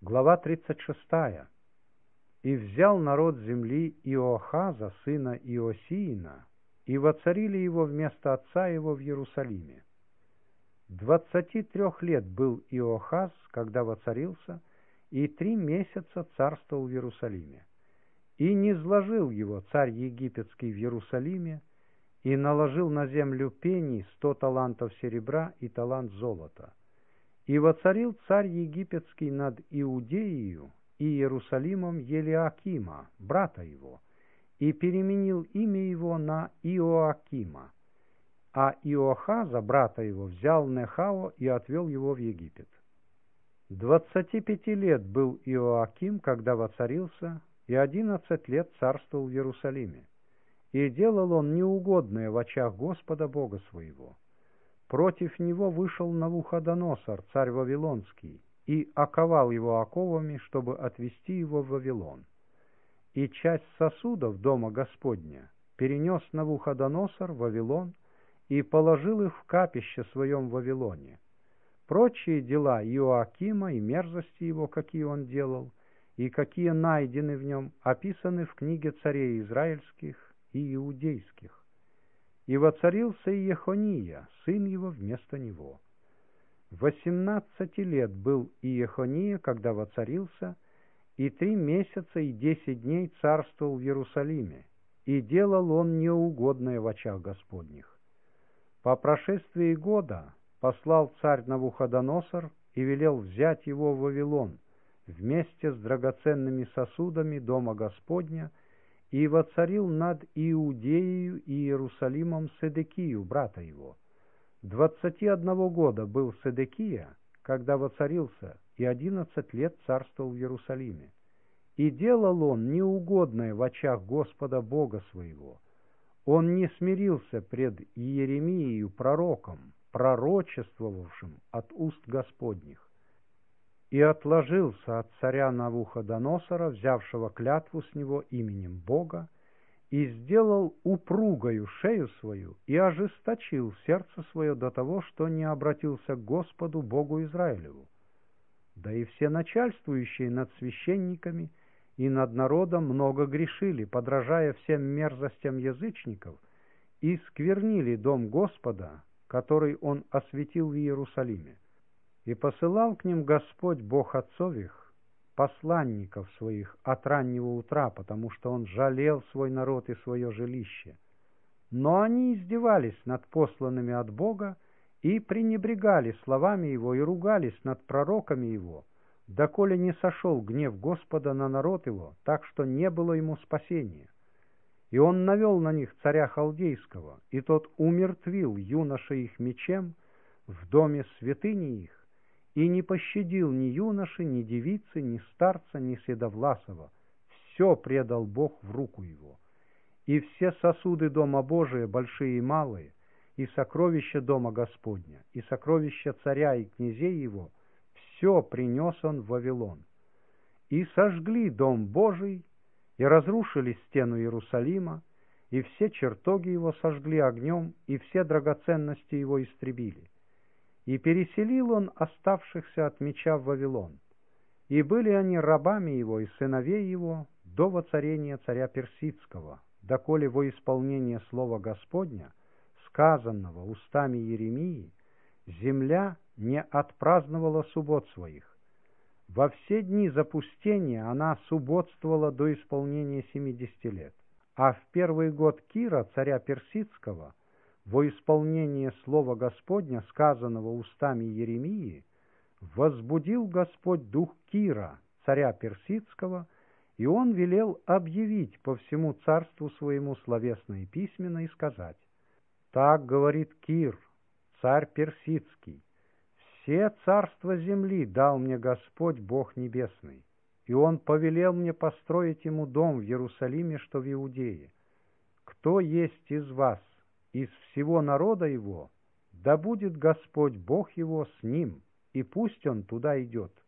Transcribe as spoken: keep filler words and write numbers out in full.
Глава тридцать шестая. «И взял народ земли Иоахаза, сына Иосиина, и воцарили его вместо отца его в Иерусалиме. Двадцати трех лет был Иоахаз, когда воцарился, и три месяца царствовал в Иерусалиме. И низложил его царь египетский в Иерусалиме, и наложил на землю пений сто талантов серебра и талант золота. И воцарил царь египетский над Иудеею и Иерусалимом Елиакима, брата его, и переменил имя его на Иоакима. А Иоахаза, брата его, взял Нехао и отвел его в Египет. Двадцати пяти лет был Иоаким, когда воцарился, и одиннадцать лет царствовал в Иерусалиме. И делал он неугодное в очах Господа Бога своего. Против него вышел Навуходоносор, царь Вавилонский, и оковал его оковами, чтобы отвести его в Вавилон. И часть сосудов дома Господня перенес Навуходоносор в Вавилон и положил их в капище своем в Вавилоне. Прочие дела Иоакима и мерзости его, какие он делал, и какие найдены в нем, описаны в книге царей израильских и иудейских. И воцарился Иехония, сын его, вместо него. Восемнадцати лет был Иехония, когда воцарился, и три месяца и десять дней царствовал в Иерусалиме, и делал он неугодное в очах Господних. По прошествии года послал царь Навуходоносор и велел взять его в Вавилон вместе с драгоценными сосудами дома Господня, и воцарил над Иудеею и Иерусалимом Седекию, брата его. Двадцати одного года был Седекия, когда воцарился, и одиннадцать лет царствовал в Иерусалиме. И делал он неугодное в очах Господа Бога своего. Он не смирился пред Иеремиею пророком, пророчествовавшим от уст Господних, и отложился от царя Навуходоносора, взявшего клятву с него именем Бога, и сделал упругою шею свою, и ожесточил сердце свое до того, что не обратился к Господу Богу Израилеву. Да и все начальствующие над священниками и над народом много грешили, подражая всем мерзостям язычников, и сквернили дом Господа, который Он осветил в Иерусалиме. И посылал к ним Господь Бог отцов их, посланников своих от раннего утра, потому что Он жалел свой народ и свое жилище. Но они издевались над посланными от Бога и пренебрегали словами Его и ругались над пророками Его, доколе не сошел гнев Господа на народ Его, так что не было ему спасения. И Он навел на них царя Халдейского, и тот умертвил юношей их мечем в доме святыни их, и не пощадил ни юноши, ни девицы, ни старца, ни седовласого. Все предал Бог в руку его. И все сосуды дома Божия, большие и малые, и сокровища дома Господня, и сокровища царя и князей его, все принес он в Вавилон. И сожгли дом Божий, и разрушили стену Иерусалима, и все чертоги его сожгли огнем, и все драгоценности его истребили. И переселил он оставшихся от меча в Вавилон. И были они рабами его и сыновей его до воцарения царя Персидского, доколе во исполнение слова Господня, сказанного устами Иеремии, земля не отпраздновала суббот своих. Во все дни запустения она субботствовала до исполнения семидесяти лет. А в первый год Кира, царя Персидского, во исполнение слова Господня, сказанного устами Иеремии, возбудил Господь дух Кира, царя Персидского, и он велел объявить по всему царству своему словесно и письменно и сказать: «Так говорит Кир, царь Персидский, все царства земли дал мне Господь Бог Небесный, и Он повелел мне построить Ему дом в Иерусалиме, что в Иудее. Кто есть из вас, из всего народа его, да будет Господь Бог его с ним, и пусть он туда идет.